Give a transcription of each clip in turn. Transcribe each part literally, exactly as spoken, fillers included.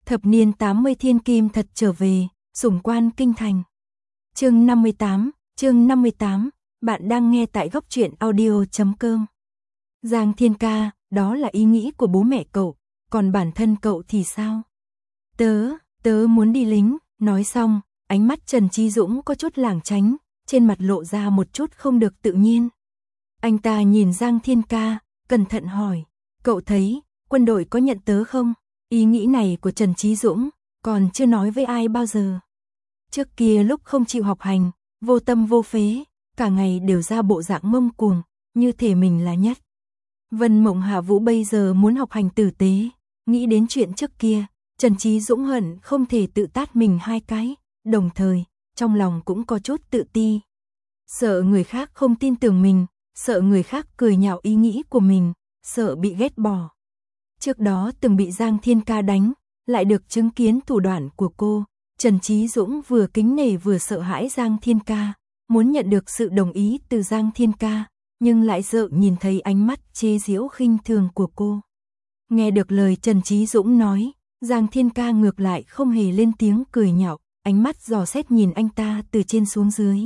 Thập niên tám mươi thiên kim thật trở về, sủng quan kinh thành. Chương năm mươi tám, chương năm mươi tám, bạn đang nghe tại góc truyện audio chấm com. Giang Thiên Ca, đó là ý nghĩ của bố mẹ cậu, còn bản thân cậu thì sao? Tớ, tớ muốn đi lính, nói xong, ánh mắt Trần Chí Dũng có chút lảng tránh, trên mặt lộ ra một chút không được tự nhiên. Anh ta nhìn Giang Thiên Ca, cẩn thận hỏi, cậu thấy, quân đội có nhận tớ không? Ý nghĩ này của Trần Chí Dũng, còn chưa nói với ai bao giờ. Trước kia lúc không chịu học hành, vô tâm vô phế, cả ngày đều ra bộ dạng ngông cuồng, như thể mình là nhất. Vân Mộng Hạ Vũ bây giờ muốn học hành tử tế, nghĩ đến chuyện trước kia, Trần Chí Dũng hận không thể tự tát mình hai cái, đồng thời, trong lòng cũng có chút tự ti. Sợ người khác không tin tưởng mình, sợ người khác cười nhạo ý nghĩ của mình, sợ bị ghét bỏ. Trước đó từng bị Giang Thiên Ca đánh, lại được chứng kiến thủ đoạn của cô, Trần Chí Dũng vừa kính nể vừa sợ hãi Giang Thiên Ca, muốn nhận được sự đồng ý từ Giang Thiên Ca, nhưng lại sợ nhìn thấy ánh mắt chế giễu khinh thường của cô. Nghe được lời Trần Chí Dũng nói, Giang Thiên Ca ngược lại không hề lên tiếng cười nhạo, ánh mắt dò xét nhìn anh ta từ trên xuống dưới.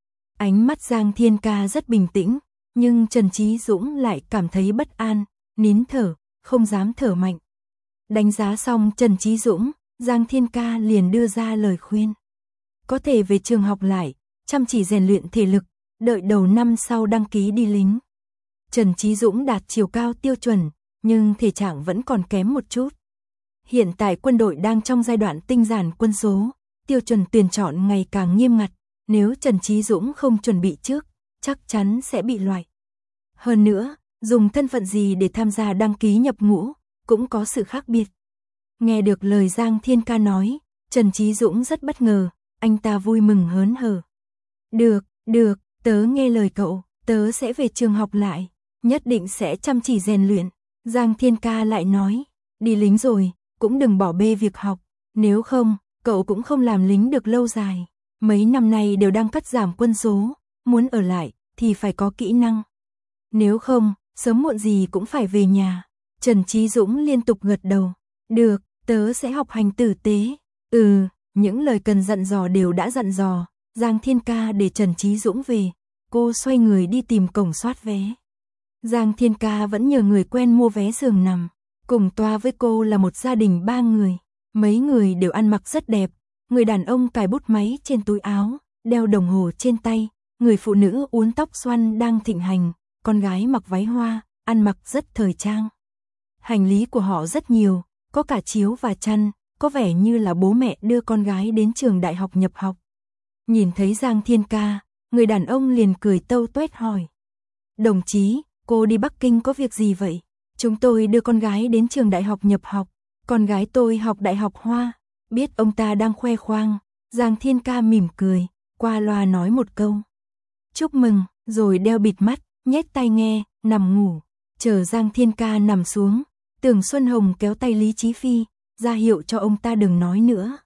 Ánh mắt Giang Thiên Ca rất bình tĩnh, nhưng Trần Chí Dũng lại cảm thấy bất an, nín thở, không dám thở mạnh. Đánh giá xong Trần Chí Dũng, Giang Thiên Ca liền đưa ra lời khuyên. Có thể về trường học lại, chăm chỉ rèn luyện thể lực, đợi đầu năm sau đăng ký đi lính. Trần Chí Dũng đạt chiều cao tiêu chuẩn, nhưng thể trạng vẫn còn kém một chút. Hiện tại quân đội đang trong giai đoạn tinh giản quân số, tiêu chuẩn tuyển chọn ngày càng nghiêm ngặt, nếu Trần Chí Dũng không chuẩn bị trước, chắc chắn sẽ bị loại. Hơn nữa, dùng thân phận gì để tham gia đăng ký nhập ngũ, cũng có sự khác biệt. Nghe được lời Giang Thiên Ca nói, Trần Chí Dũng rất bất ngờ, anh ta vui mừng hớn hở. Được, được, tớ nghe lời cậu, tớ sẽ về trường học lại, nhất định sẽ chăm chỉ rèn luyện. Giang Thiên Ca lại nói, đi lính rồi, cũng đừng bỏ bê việc học, nếu không, cậu cũng không làm lính được lâu dài. Mấy năm nay đều đang cắt giảm quân số, muốn ở lại thì phải có kỹ năng. Nếu không, sớm muộn gì cũng phải về nhà. Trần Chí Dũng liên tục gật đầu. Được, tớ sẽ học hành tử tế. Ừ, những lời cần dặn dò đều đã dặn dò. Giang Thiên Ca để Trần Chí Dũng về. Cô xoay người đi tìm cổng soát vé. Giang Thiên Ca vẫn nhờ người quen mua vé giường nằm. Cùng toa với cô là một gia đình ba người. Mấy người đều ăn mặc rất đẹp. Người đàn ông cài bút máy trên túi áo, đeo đồng hồ trên tay. Người phụ nữ uốn tóc xoăn đang thịnh hành. Con gái mặc váy hoa, ăn mặc rất thời trang. Hành lý của họ rất nhiều, có cả chiếu và chăn, có vẻ như là bố mẹ đưa con gái đến trường đại học nhập học. Nhìn thấy Giang Thiên Ca, người đàn ông liền cười tâu tuét hỏi. Đồng chí, cô đi Bắc Kinh có việc gì vậy? Chúng tôi đưa con gái đến trường đại học nhập học, con gái tôi học đại học Hoa. Biết ông ta đang khoe khoang, Giang Thiên Ca mỉm cười, qua loa nói một câu. Chúc mừng, rồi đeo bịt mắt, nhét tai nghe, nằm ngủ. Chờ Giang Thiên Ca nằm xuống, Tưởng Xuân Hồng kéo tay Lý Chí Phi, ra hiệu cho ông ta đừng nói nữa.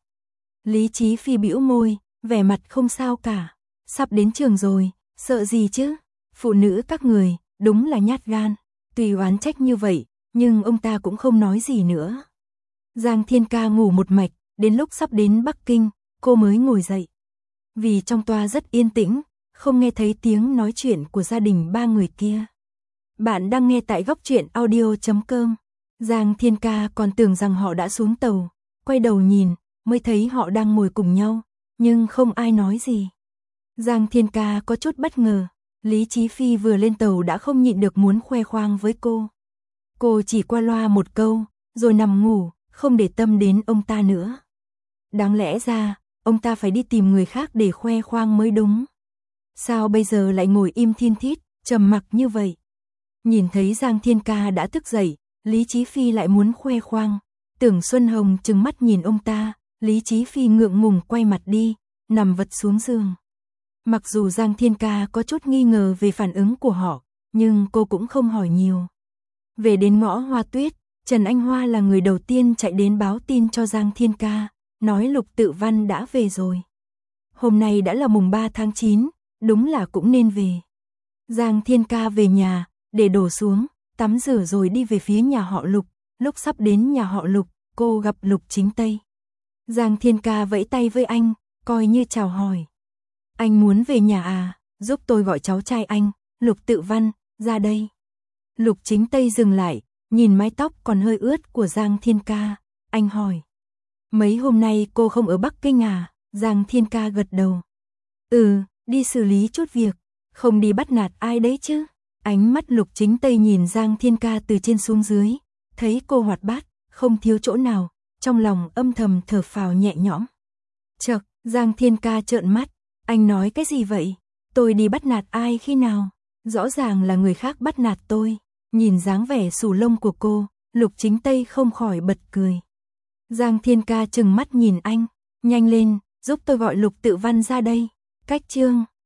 Lý Chí Phi bĩu môi, vẻ mặt không sao cả. Sắp đến trường rồi, sợ gì chứ? Phụ nữ các người, đúng là nhát gan. Tuy oán trách như vậy, nhưng ông ta cũng không nói gì nữa. Giang Thiên Ca ngủ một mạch, đến lúc sắp đến Bắc Kinh, cô mới ngồi dậy. Vì trong toa rất yên tĩnh, không nghe thấy tiếng nói chuyện của gia đình ba người kia. Bạn đang nghe tại góc truyện audio chấm com. Giang Thiên Ca còn tưởng rằng họ đã xuống tàu, quay đầu nhìn, mới thấy họ đang ngồi cùng nhau, nhưng không ai nói gì. Giang Thiên Ca có chút bất ngờ, Lý Chí Phi vừa lên tàu đã không nhịn được muốn khoe khoang với cô. Cô chỉ qua loa một câu, rồi nằm ngủ, không để tâm đến ông ta nữa. Đáng lẽ ra, ông ta phải đi tìm người khác để khoe khoang mới đúng. Sao bây giờ lại ngồi im thiên thít, trầm mặc như vậy? Nhìn thấy Giang Thiên Ca đã thức dậy, Lý Chí Phi lại muốn khoe khoang. Tưởng Xuân Hồng trừng mắt nhìn ông ta, Lý Chí Phi ngượng ngùng quay mặt đi, nằm vật xuống giường. Mặc dù Giang Thiên Ca có chút nghi ngờ về phản ứng của họ, nhưng cô cũng không hỏi nhiều. Về đến ngõ Hoa Tuyết, Trần Anh Hoa là người đầu tiên chạy đến báo tin cho Giang Thiên Ca, nói Lục Tự Văn đã về rồi. Hôm nay đã là mùng ba tháng chín, đúng là cũng nên về. Giang Thiên Ca về nhà, để đổ xuống, tắm rửa rồi đi về phía nhà họ Lục. Lúc sắp đến nhà họ Lục, cô gặp Lục Chính Tây. Giang Thiên Ca vẫy tay với anh, coi như chào hỏi. Anh muốn về nhà à, giúp tôi gọi cháu trai anh, Lục Tự Văn, ra đây. Lục Chính Tây dừng lại, nhìn mái tóc còn hơi ướt của Giang Thiên Ca, anh hỏi. Mấy hôm nay cô không ở Bắc Kinh à? Giang Thiên Ca gật đầu. Ừ, đi xử lý chút việc, không đi bắt nạt ai đấy chứ. Ánh mắt Lục Chính Tây nhìn Giang Thiên Ca từ trên xuống dưới, thấy cô hoạt bát, không thiếu chỗ nào, trong lòng âm thầm thở phào nhẹ nhõm. Chậc, Giang Thiên Ca trợn mắt, anh nói cái gì vậy? Tôi đi bắt nạt ai khi nào? Rõ ràng là người khác bắt nạt tôi. Nhìn dáng vẻ xù lông của cô, Lục Chính Tây không khỏi bật cười. Giang Thiên Ca trừng mắt nhìn anh, nhanh lên, giúp tôi gọi Lục Tự Văn ra đây. Cách chương